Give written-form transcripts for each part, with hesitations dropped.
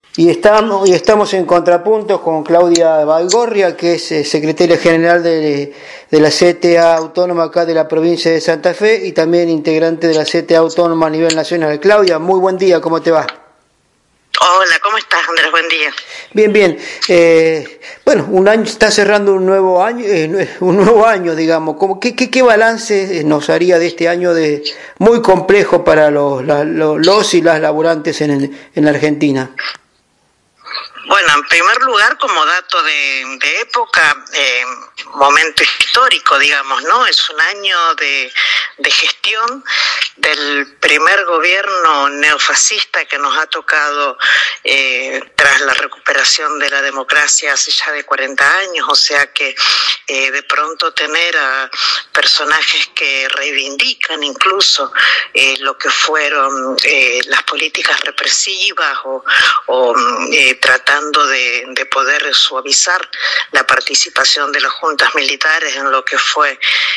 Y estamos en contrapunto con Claudia Baigorria, que es secretaria general de la CTA Autónoma acá de la provincia de Santa Fe y también integrante de la CTA Autónoma a nivel nacional. Claudia, muy buen día, ¿cómo te va? Hola, ¿cómo estás, Andrés? Buen día. Bien, bien. Bueno, un año está cerrando un nuevo año, digamos. ¿Qué balance nos haría de este año muy complejo para los y las laburantes en la Argentina? Bueno, en primer lugar, como dato de época, momento histórico, digamos, ¿no? Es un año de gestión del primer gobierno neofascista que nos ha tocado tras la recuperación de la democracia hace ya de 40 años, o sea que de pronto tener a personajes que reivindican incluso lo que fueron las políticas represivas o tratando de poder suavizar la participación de las juntas militares en lo que fue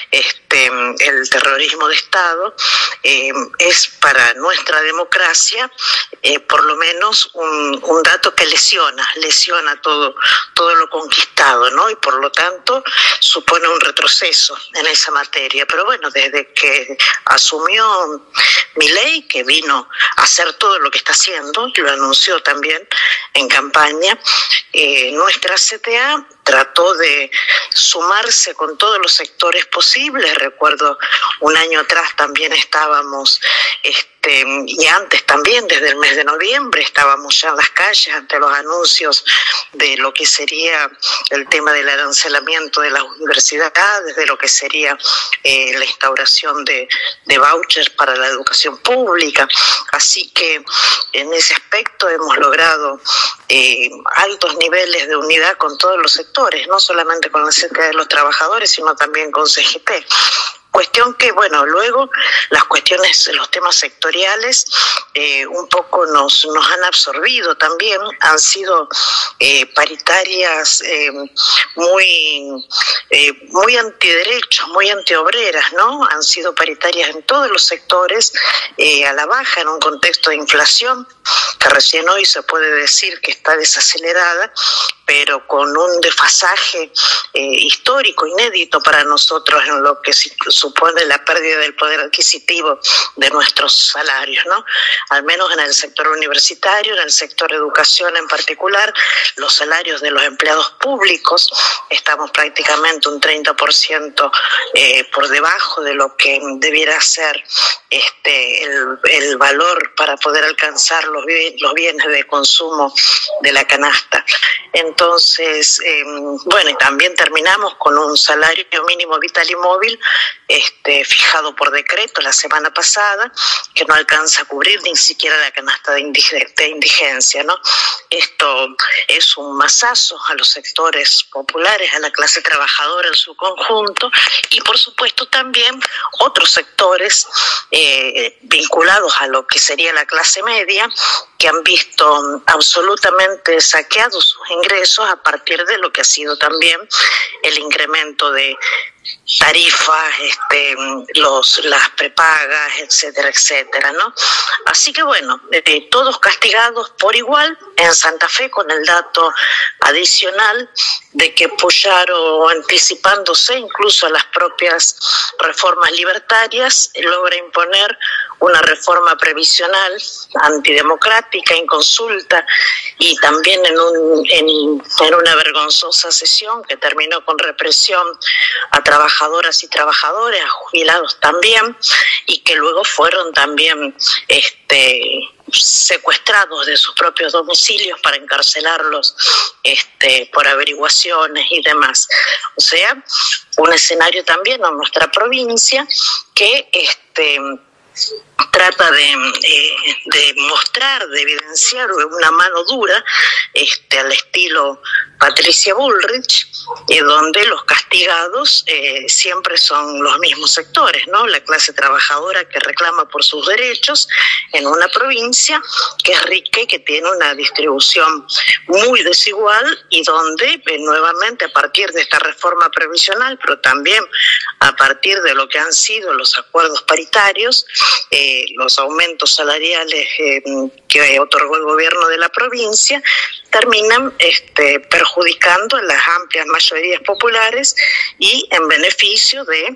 el terrorismo de Estado, es para nuestra democracia por lo menos un dato que lesiona todo lo conquistado, ¿no? Y por lo tanto supone un retroceso en esa materia. Pero bueno, desde que asumió Milei, que vino a hacer todo lo que está haciendo, y lo anunció también en campaña, nuestra CTA trató de sumarse con todos los sectores posibles. Recuerdo un año atrás también estábamos, y antes también, desde el mes de noviembre, estábamos ya en las calles ante los anuncios de lo que sería el tema del arancelamiento de las universidades, de lo que sería la instauración de vouchers para la educación pública. Así que en ese aspecto hemos logrado altos niveles de unidad con todos los sectores, no solamente con la CTA de los trabajadores, sino también con CGT. Cuestión que, bueno, luego las cuestiones, los temas sectoriales un poco nos han absorbido también, han sido paritarias muy antiderechos, muy antiobreras, ¿no? Han sido paritarias en todos los sectores, a la baja en un contexto de inflación, que recién hoy se puede decir que está desacelerada, pero con un desfasaje histórico, inédito para nosotros en lo que supone la pérdida del poder adquisitivo de nuestros salarios, ¿no? Al menos en el sector universitario, en el sector educación en particular, los salarios de los empleados públicos estamos prácticamente un 30% por debajo de lo que debiera ser el valor para poder alcanzar los bienes de consumo de la canasta. Entonces, bueno, y también terminamos con un salario mínimo vital y móvil fijado por decreto la semana pasada, que no alcanza a cubrir ni siquiera la canasta de indigencia, ¿no? Esto es un mazazo a los sectores populares, a la clase trabajadora en su conjunto, y por supuesto también otros sectores vinculados a lo que sería la clase media, que han visto absolutamente saqueados sus ingresos a partir de lo que ha sido también el incremento de tarifas, las prepagas, etcétera, etcétera, ¿no? Así que bueno, todos castigados por igual. En Santa Fe, con el dato adicional de que Puyaro, anticipándose incluso a las propias reformas libertarias, logra imponer una reforma previsional antidemocrática, inconsulta, y también en una vergonzosa sesión que terminó con represión a trabajadoras y trabajadores, a jubilados también, y que luego fueron también secuestrados de sus propios domicilios para encarcelarlos por averiguaciones y demás. O sea, un escenario también en nuestra provincia que trata de mostrar, de evidenciar una mano dura al estilo Patricia Bullrich, donde los castigados siempre son los mismos sectores, ¿no? La clase trabajadora que reclama por sus derechos en una provincia que es rica y que tiene una distribución muy desigual, y donde nuevamente, a partir de esta reforma previsional, pero también a partir de lo que han sido los acuerdos paritarios, los aumentos salariales que otorgó el gobierno de la provincia, terminan perjudicando a las amplias mayorías populares y en beneficio de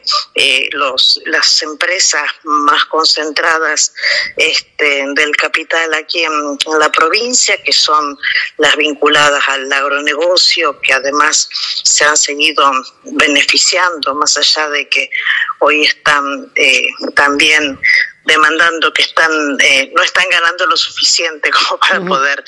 las empresas más concentradas del capital aquí en la provincia, que son las vinculadas al agronegocio, que además se han seguido beneficiando, más allá de que hoy están también demandando que no están ganando lo suficiente como para poder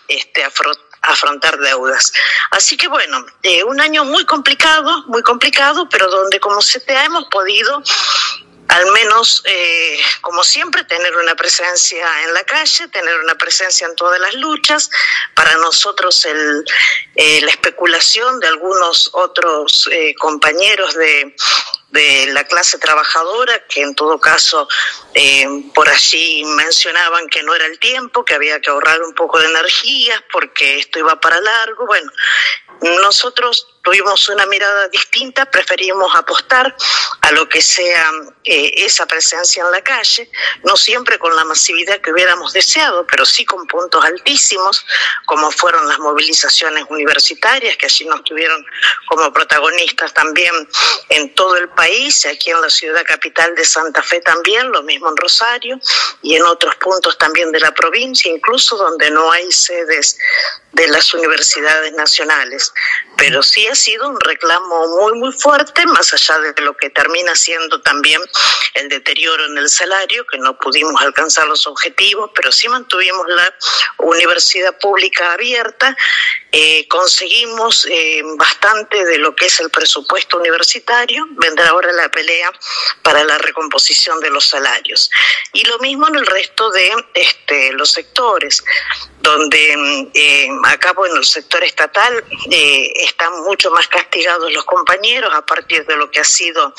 afrontar deudas. Así que bueno, un año muy complicado, pero donde como CTA hemos podido, al menos, como siempre, tener una presencia en la calle, tener una presencia en todas las luchas. Para nosotros la especulación de algunos otros compañeros de la clase trabajadora, que en todo caso por allí mencionaban que no era el tiempo, que había que ahorrar un poco de energías porque esto iba para largo. Bueno, nosotros tuvimos una mirada distinta, preferimos apostar a lo que sea esa presencia en la calle, no siempre con la masividad que hubiéramos deseado, pero sí con puntos altísimos, como fueron las movilizaciones universitarias, que allí nos tuvieron como protagonistas también en todo el país, aquí en la ciudad capital de Santa Fe también, lo mismo en Rosario, y en otros puntos también de la provincia, incluso donde no hay sedes de las universidades nacionales. Pero sí ha sido un reclamo muy, muy fuerte, más allá de lo que termina siendo también el deterioro en el salario, que no pudimos alcanzar los objetivos, pero sí mantuvimos la universidad pública abierta, conseguimos bastante de lo que es el presupuesto universitario, vendrá ahora la pelea para la recomposición de los salarios. Y lo mismo en el resto de los sectores, donde acá, bueno, el sector estatal están mucho más castigados los compañeros a partir de lo que ha sido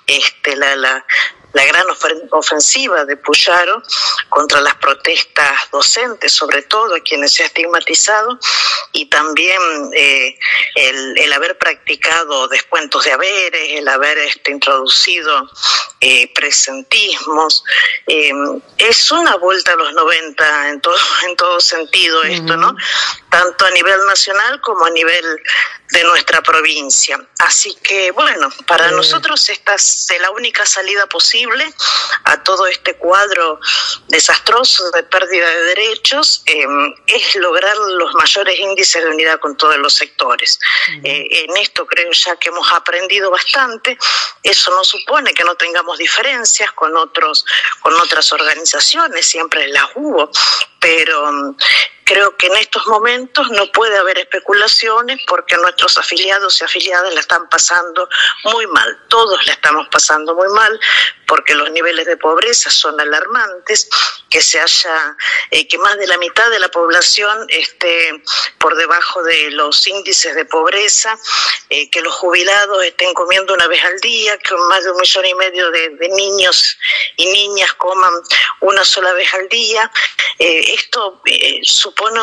la gran ofensiva de Puyaro contra las protestas docentes, sobre todo a quienes se ha estigmatizado, y también el haber practicado descuentos de haberes, el haber introducido presentismos. Es una vuelta a los 90 en todo sentido esto, ¿no? Tanto a nivel nacional como a nivel de nuestra provincia. Así que, bueno, para nosotros esta es la única salida posible a todo este cuadro desastroso de pérdida de derechos, es lograr los mayores índices de unidad con todos los sectores. En esto creo ya que hemos aprendido bastante. Eso no supone que no tengamos diferencias con otras organizaciones, siempre las hubo, pero creo que en estos momentos no puede haber especulaciones porque nuestros afiliados y afiliadas la están pasando muy mal. Todos la estamos pasando muy mal porque los niveles de pobreza son alarmantes, que más de la mitad de la población esté por debajo de los índices de pobreza, que los jubilados estén comiendo una vez al día, que más de 1,5 millones de niños y niñas coman una sola vez al día. Esto supone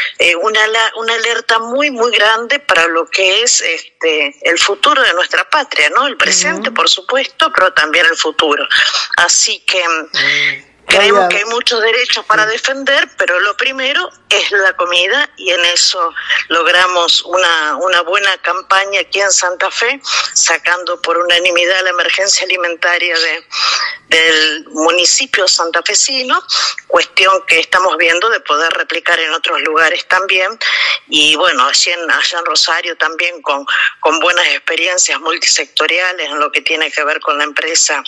una alerta muy, muy grande para lo que es el futuro de nuestra patria, ¿no? El presente, por supuesto, pero también el futuro. Así que creemos que hay muchos derechos para defender, pero lo primero es la comida, y en eso logramos una buena campaña aquí en Santa Fe, sacando por unanimidad la emergencia alimentaria del municipio santafesino, cuestión que estamos viendo de poder replicar en otros lugares también, y bueno, allá en Rosario también con buenas experiencias multisectoriales en lo que tiene que ver con la empresa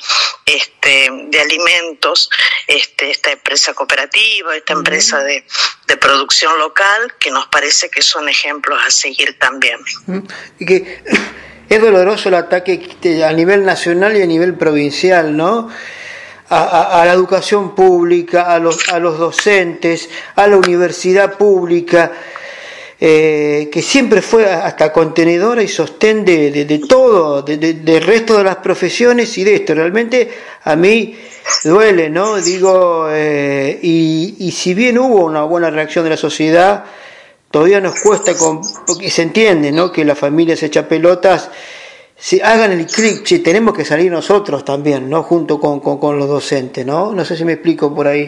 de alimentos, esta empresa cooperativa, esta empresa de producción local, que nos parece que son ejemplos a seguir también. Y que es doloroso el ataque a nivel nacional y a nivel provincial, ¿no? A la educación pública, a los docentes, a la universidad pública, que siempre fue hasta contenedora y sostén de todo, del resto de las profesiones y de esto. Realmente a mí duele, ¿no? Digo, y si bien hubo una buena reacción de la sociedad, todavía nos cuesta, porque se entiende, ¿no? Que la familia se echa pelotas, si hagan el clic, tenemos que salir nosotros también, ¿no? Junto con los docentes, ¿no? No sé si me explico por ahí.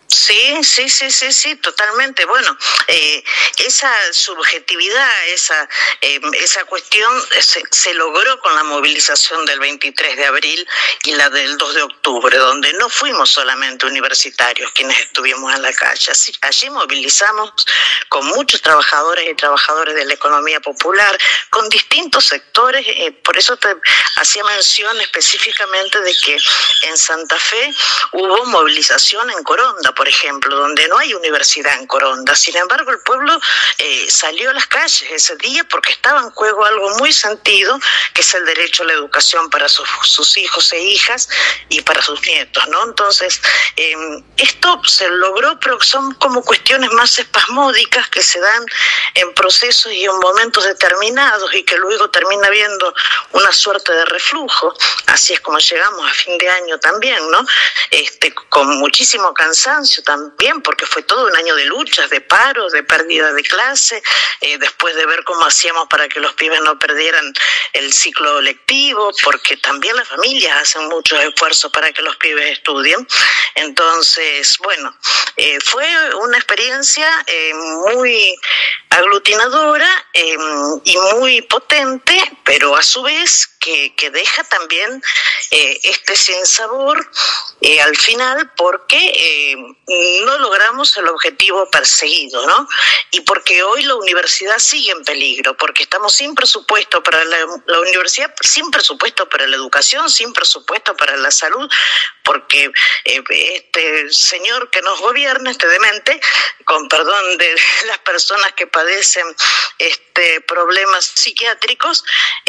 Sí, totalmente. Bueno, esa subjetividad, esa cuestión se logró con la movilización del 23 de abril y la del 2 de octubre, donde no fuimos solamente universitarios quienes estuvimos en la calle. Allí movilizamos con muchos trabajadores y trabajadoras de la economía popular, con distintos sectores. Por eso te hacía mención específicamente de que en Santa Fe hubo movilización en Coronda, por ejemplo, donde no hay universidad en Coronda. Sin embargo, el pueblo salió a las calles ese día porque estaba en juego algo muy sentido, que es el derecho a la educación para sus hijos e hijas y para sus nietos, ¿no? Entonces, esto se logró, pero son como cuestiones más espasmódicas que se dan en procesos y en momentos determinados y que luego termina habiendo una suerte de reflujo. Así es como llegamos a fin de año también, ¿no? Con muchísimo cansancio también, porque fue todo un año de luchas, de paros, de pérdida de clase, después de ver cómo hacíamos para que los pibes no perdieran el ciclo lectivo, porque también las familias hacen muchos esfuerzos para que los pibes estudien. Entonces, bueno, fue una experiencia muy aglutinadora y muy potente, pero a su vez que deja también este sinsabor al final, porque no logramos el objetivo perseguido, ¿no? Y porque hoy la universidad sigue en peligro, porque estamos sin presupuesto para la universidad, sin presupuesto para la educación, sin presupuesto para la salud, porque este señor que nos gobierna, este demente, con perdón de las personas que padecen problemas psiquiátricos,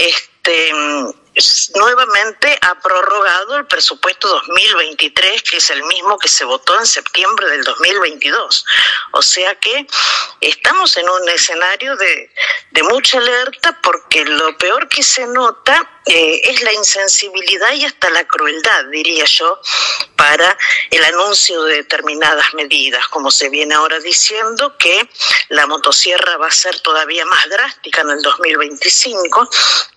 nuevamente ha prorrogado el presupuesto 2023, que es el mismo que se votó en septiembre del 2022. O sea que estamos en un escenario de mucha alerta, porque lo peor que se nota es la insensibilidad y hasta la crueldad, diría yo, para el anuncio de determinadas medidas, como se viene ahora diciendo que la motosierra va a ser todavía más drástica en el 2025,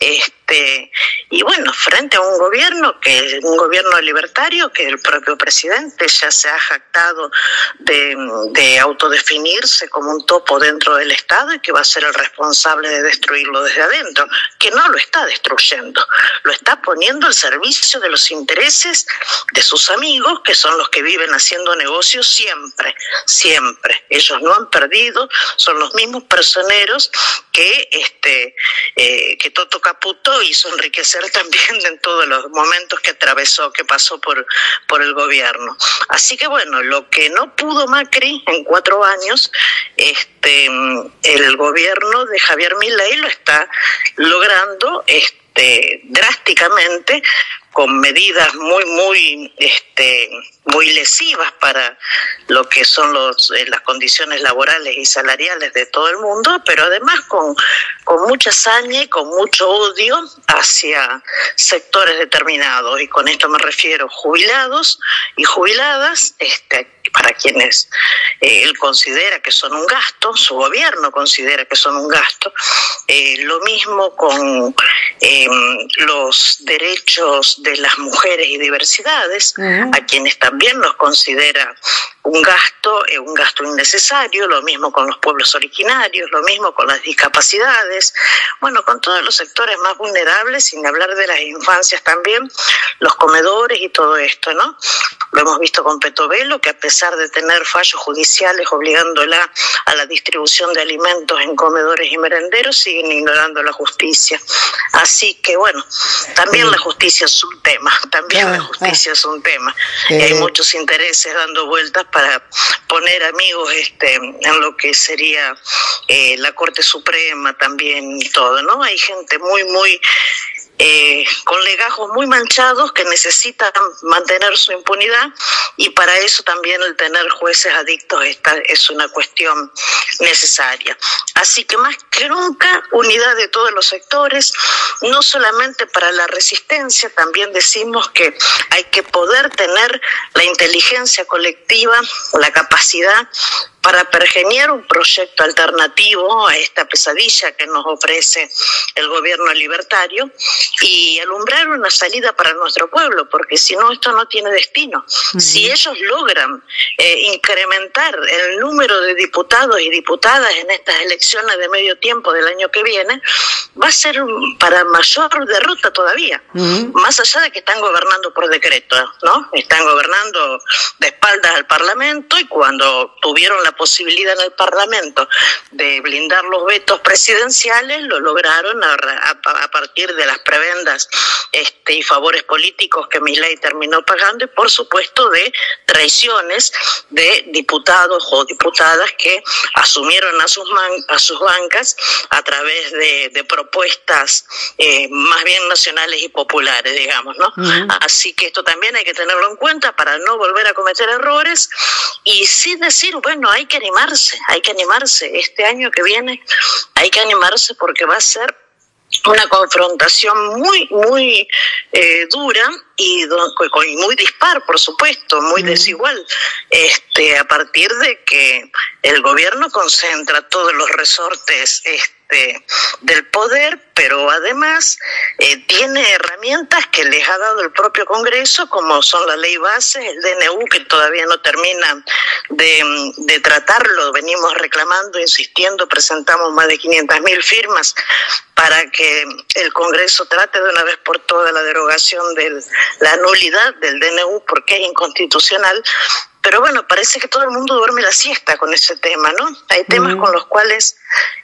y bueno, frente a un gobierno libertario, que el propio presidente ya se ha jactado de autodefinirse como un topo dentro del Estado y que va a ser el responsable de destruirlo desde adentro, que no lo está destruyendo, lo está poniendo al servicio de los intereses de sus amigos, que son los que viven haciendo negocios siempre. Ellos no han perdido, son los mismos personeros que Toto Caputo hizo enriquecer también en todos los momentos que atravesó, que pasó por el gobierno. Así que bueno, lo que no pudo Macri en 4 años, el gobierno de Javier Milei lo está logrando drásticamente, con medidas muy lesivas para lo que son las condiciones laborales y salariales de todo el mundo, pero además con mucha saña y con mucho odio hacia sectores determinados, y con esto me refiero jubilados y jubiladas, para quienes él considera que son un gasto, su gobierno considera que son un gasto. Lo mismo con los derechos de las mujeres y diversidades, a quienes también los considera un gasto innecesario. Lo mismo con los pueblos originarios, lo mismo con las discapacidades, bueno, con todos los sectores más vulnerables, sin hablar de las infancias también, los comedores y todo esto, ¿no? Lo hemos visto con Petovelo, que a pesar de tener fallos judiciales obligándola a la distribución de alimentos en comedores y merenderos, siguen ignorando la justicia. Así que bueno, también la justicia es un tema, y hay muchos intereses dando vueltas para poner amigos en lo que sería la Corte Suprema también y todo, ¿no? Hay gente muy con legajos muy manchados que necesitan mantener su impunidad, y para eso también el tener jueces adictos es una cuestión necesaria. Así que más que nunca, unidad de todos los sectores, no solamente para la resistencia, también decimos que hay que poder tener la inteligencia colectiva, la capacidad para pergeñar un proyecto alternativo a esta pesadilla que nos ofrece el gobierno libertario y alumbrar una salida para nuestro pueblo, porque si no, esto no tiene destino. Si ellos logran incrementar el número de diputados y diputadas en estas elecciones de medio tiempo del año que viene, va a ser para mayor derrota todavía, más allá de que están gobernando por decreto, ¿no? Están gobernando de espaldas al Parlamento, y cuando tuvieron la posibilidad en el Parlamento de blindar los vetos presidenciales, lo lograron a partir de las prebendas y favores políticos que Milei terminó pagando, y por supuesto de traiciones de diputados o diputadas que asumieron a sus bancas a través de propuestas más bien nacionales y populares, digamos, ¿no? Así que esto también hay que tenerlo en cuenta para no volver a cometer errores, y sí decir, bueno, hay que animarse, este año que viene hay que animarse, porque va a ser una confrontación muy, muy dura y muy dispar, por supuesto, muy desigual, a partir de que el gobierno concentra todos los resortes del poder, pero además tiene herramientas que les ha dado el propio Congreso, como son la ley base, el DNU, que todavía no termina de tratarlo, venimos reclamando, insistiendo, presentamos más de 500.000 firmas para que el Congreso trate de una vez por todas la derogación de la nulidad del DNU, porque es inconstitucional. Pero bueno, parece que todo el mundo duerme la siesta con ese tema, ¿no? Hay temas con los cuales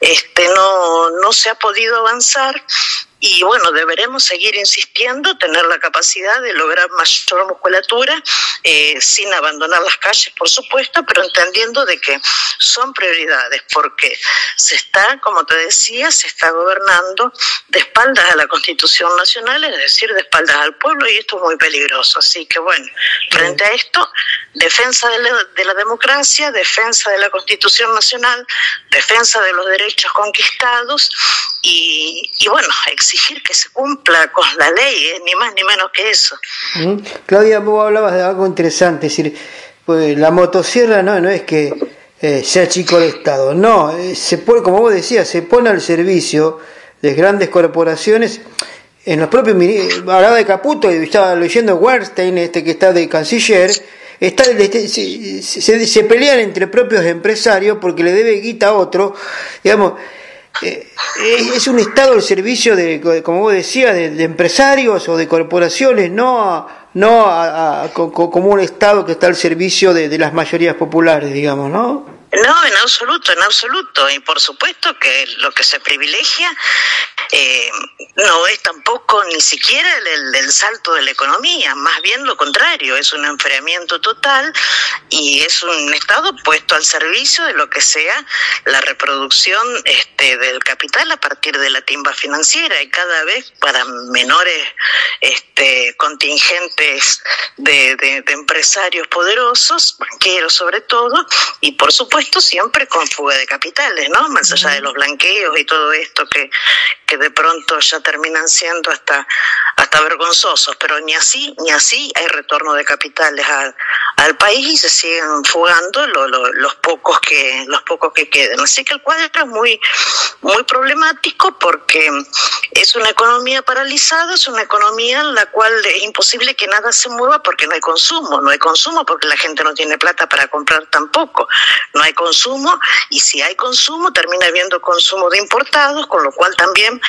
no se ha podido avanzar, y bueno, deberemos seguir insistiendo, tener la capacidad de lograr mayor musculatura, sin abandonar las calles, por supuesto, pero entendiendo de que son prioridades, porque se está, como te decía, se está gobernando de espaldas a la Constitución Nacional, es decir, de espaldas al pueblo, y esto es muy peligroso. Así que bueno, frente a esto, defensa de la democracia, defensa de la Constitución Nacional, defensa de los derechos conquistados, y bueno, exigir que se cumpla con la ley, ni más ni menos que eso. Claudia, vos hablabas de algo interesante, es decir, pues la motosierra no es que sea chico el Estado, no, se pone, como vos decías, se pone al servicio de grandes corporaciones. En los propios, hablaba de Caputo, y estaba leyendo Weinstein, que está de canciller, se pelean entre propios empresarios porque le debe guita a otro, digamos. Es un Estado al servicio de, como vos decías, de empresarios o de corporaciones, no como un Estado que está al servicio de las mayorías populares, digamos, ¿no? No, en absoluto, y por supuesto que lo que se privilegia no es tampoco ni siquiera el salto de la economía, más bien lo contrario, es un enfriamiento total, y es un Estado puesto al servicio de lo que sea la reproducción del capital a partir de la timba financiera, y cada vez para menores contingentes de empresarios poderosos, banqueros sobre todo, y por supuesto siempre con fuga de capitales, ¿no? Más allá de los blanqueos y todo esto que de pronto ya terminan siendo hasta vergonzosos, pero ni así hay retorno de capitales al país, y se siguen fugando los pocos que queden. Así que el cuadro es muy, muy problemático, porque es una economía paralizada, es una economía en la cual es imposible que nada se mueva, porque no hay consumo porque la gente no tiene plata para comprar tampoco, no hay consumo, y si hay consumo termina habiendo consumo de importados, con lo cual también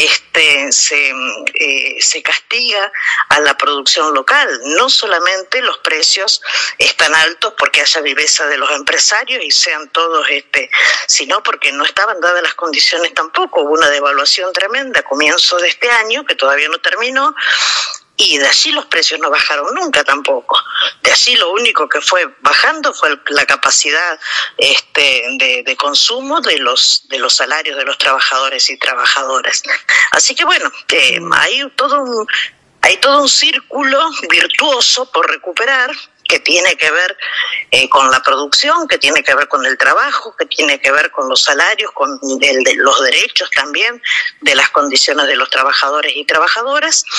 se castiga a la producción local. No solamente los precios están altos porque haya viveza de los empresarios y sean todos, sino porque no estaban dadas las condiciones tampoco. Hubo una devaluación tremenda a comienzo de este año, que todavía no terminó, y de allí los precios no bajaron nunca tampoco. De allí lo único que fue bajando fue la capacidad de consumo de los salarios de los trabajadores y trabajadoras. Así que bueno, hay todo un círculo virtuoso por recuperar, que tiene que ver con la producción, que tiene que ver con el trabajo, que tiene que ver con los salarios, con los derechos también, de las condiciones de los trabajadores y trabajadoras.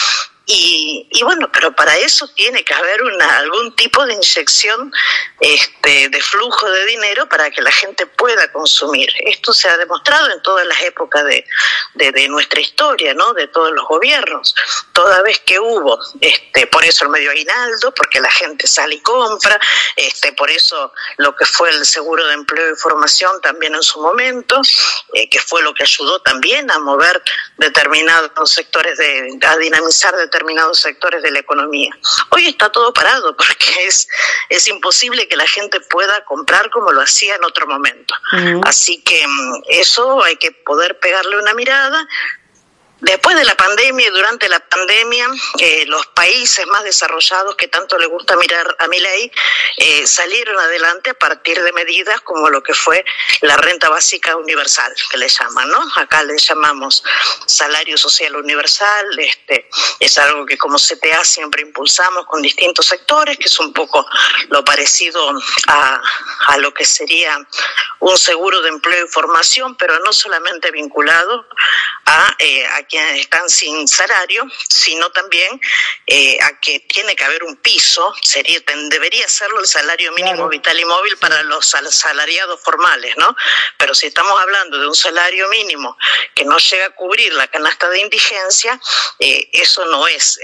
Y bueno, pero para eso tiene que haber algún tipo de inyección de flujo de dinero para que la gente pueda consumir. Esto se ha demostrado en todas las épocas de nuestra historia, ¿no? De todos los gobiernos. Toda vez que hubo, por eso el medio aguinaldo, porque la gente sale y compra, por eso lo que fue el seguro de empleo y formación también en su momento, que fue lo que ayudó también a mover determinados sectores, a dinamizar determinados sectores de la economía. Hoy está todo parado porque es imposible que la gente pueda comprar como lo hacía en otro momento. Así que eso hay que poder pegarle una mirada. Después de la pandemia y durante la pandemia, los países más desarrollados que tanto le gusta mirar a Milei salieron adelante a partir de medidas como lo que fue la renta básica universal, que le llaman, ¿no? Acá le llamamos salario social universal. Es algo que como CTA siempre impulsamos con distintos sectores, que es un poco lo parecido a lo que sería un seguro de empleo y formación, pero no solamente vinculado a quienes están sin salario, sino también a que tiene que haber un piso, debería serlo el salario mínimo, claro, vital y móvil para los asalariados formales, ¿no? Pero si estamos hablando de un salario mínimo que no llega a cubrir la canasta de indigencia, eso no es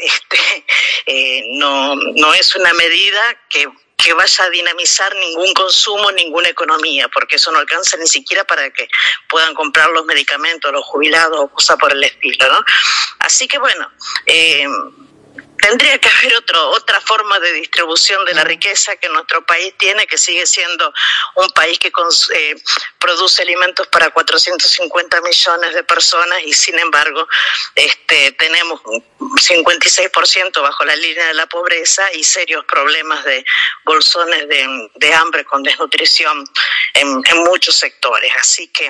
no es una medida que vaya a dinamizar ningún consumo, ninguna economía, porque eso no alcanza ni siquiera para que puedan comprar los medicamentos, los jubilados o cosas por el estilo, ¿no? Así que bueno, tendría que haber otra forma de distribución de la riqueza que nuestro país tiene, que sigue siendo un país que produce alimentos para 450 millones de personas y sin embargo tenemos 56% bajo la línea de la pobreza y serios problemas de bolsones de hambre con desnutrición en muchos sectores. Así que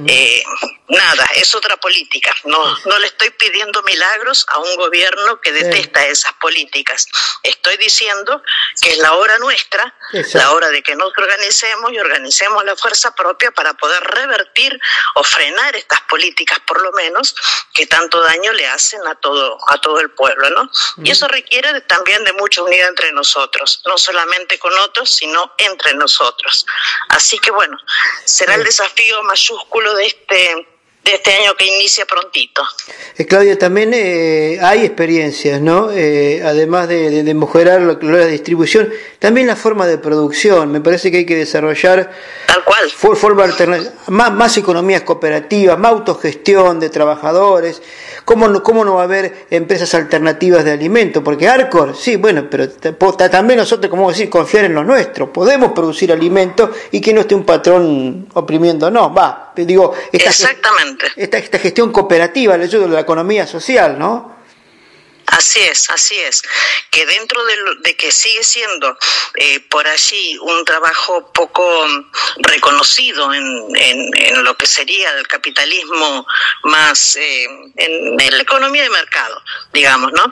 nada, es otra política. No le estoy pidiendo milagros a un gobierno que detesta esas políticas. Estoy diciendo que es la hora nuestra, la hora de que nos organicemos y organicemos la fuerza propia para poder revertir o frenar estas políticas, por lo menos, que tanto daño le hacen a todo el pueblo, ¿no? Y eso requiere también de mucha unidad entre nosotros, no solamente con otros, sino entre nosotros. Así que bueno, será el desafío mayúsculo de este año que inicia prontito. Claudia, también hay experiencias, ¿no? Además de mejorar la distribución, también la forma de producción. Me parece que hay que desarrollar tal cual forma alternativa, más economías cooperativas, más autogestión de trabajadores. ¿Cómo no va a haber empresas alternativas de alimentos? Porque Arcor, sí, bueno, pero también nosotros, como decir, confiar en lo nuestro. Podemos producir alimentos y que no esté un patrón oprimiendo, digo, exactamente. Esta gestión cooperativa, el hecho de la economía social, ¿no? Así es, que dentro de que sigue siendo por allí un trabajo poco reconocido en lo que sería el capitalismo más en la economía de mercado, digamos, ¿no?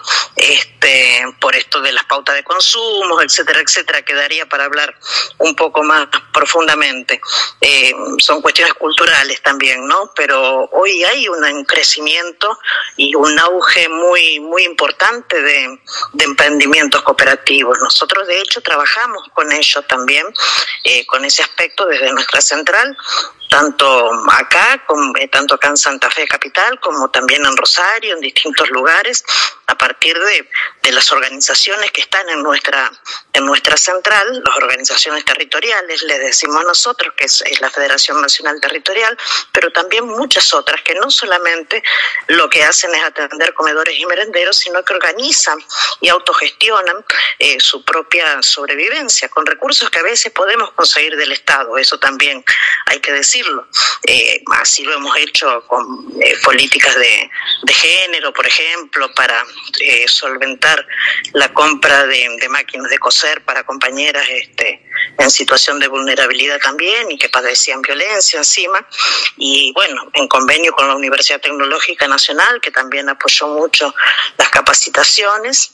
Por esto de las pautas de consumo, etcétera, quedaría para hablar un poco más profundamente. Son cuestiones culturales también, ¿no? Pero hoy hay un crecimiento y un auge muy, muy importante de emprendimientos cooperativos. Nosotros de hecho trabajamos con ellos también, con ese aspecto desde nuestra central, tanto acá en Santa Fe capital, como también en Rosario, en distintos lugares, a partir de las organizaciones que están en nuestra central, las organizaciones territoriales, les decimos nosotros, que es la Federación Nacional Territorial, pero también muchas otras que no solamente lo que hacen es atender comedores y merenderos, sino que organizan y autogestionan su propia sobrevivencia con recursos que a veces podemos conseguir del Estado. Eso también hay que decirlo. Así lo hemos hecho con políticas de género, por ejemplo, para solventar la compra de máquinas de coser para compañeras en situación de vulnerabilidad también y que padecían violencia encima. Y bueno, en convenio con la Universidad Tecnológica Nacional, que también apoyó mucho las capacitaciones,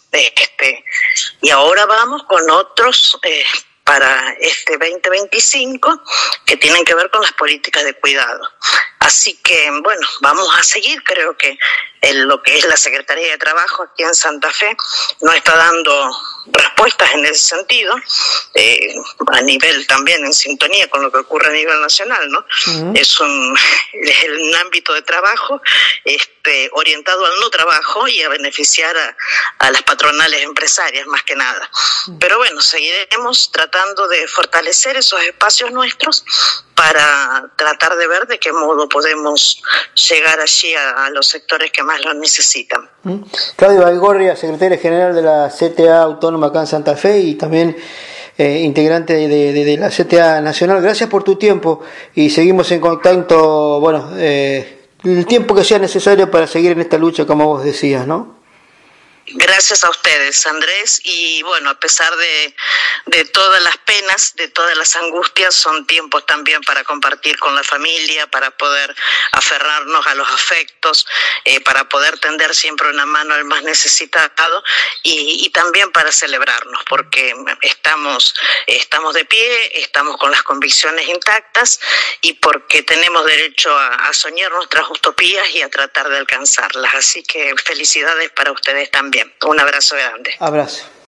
y ahora vamos con otros para este 2025 que tienen que ver con las políticas de cuidado. Así que, bueno, vamos a seguir. Creo que lo que es la Secretaría de Trabajo aquí en Santa Fe no está dando respuestas en ese sentido, a nivel también en sintonía con lo que ocurre a nivel nacional, ¿no? Es un ámbito de trabajo orientado al no trabajo y a beneficiar a las patronales empresarias más que nada. Pero bueno, seguiremos tratando de fortalecer esos espacios nuestros para tratar de ver de qué modo podemos llegar allí a los sectores que más lo necesitan. Claudia Baigorria, secretaria general de la CTA Autónoma acá en Santa Fe y también integrante de la CTA Nacional. Gracias por tu tiempo y seguimos en contacto, bueno, el tiempo que sea necesario para seguir en esta lucha, como vos decías, ¿no? Gracias a ustedes, Andrés, y bueno, a pesar de todas las penas, de todas las angustias, son tiempos también para compartir con la familia, para poder aferrarnos a los afectos, para poder tender siempre una mano al más necesitado y también para celebrarnos, porque estamos de pie, estamos con las convicciones intactas y porque tenemos derecho a soñar nuestras utopías y a tratar de alcanzarlas. Así que felicidades para ustedes también. Un abrazo grande. Abrazo.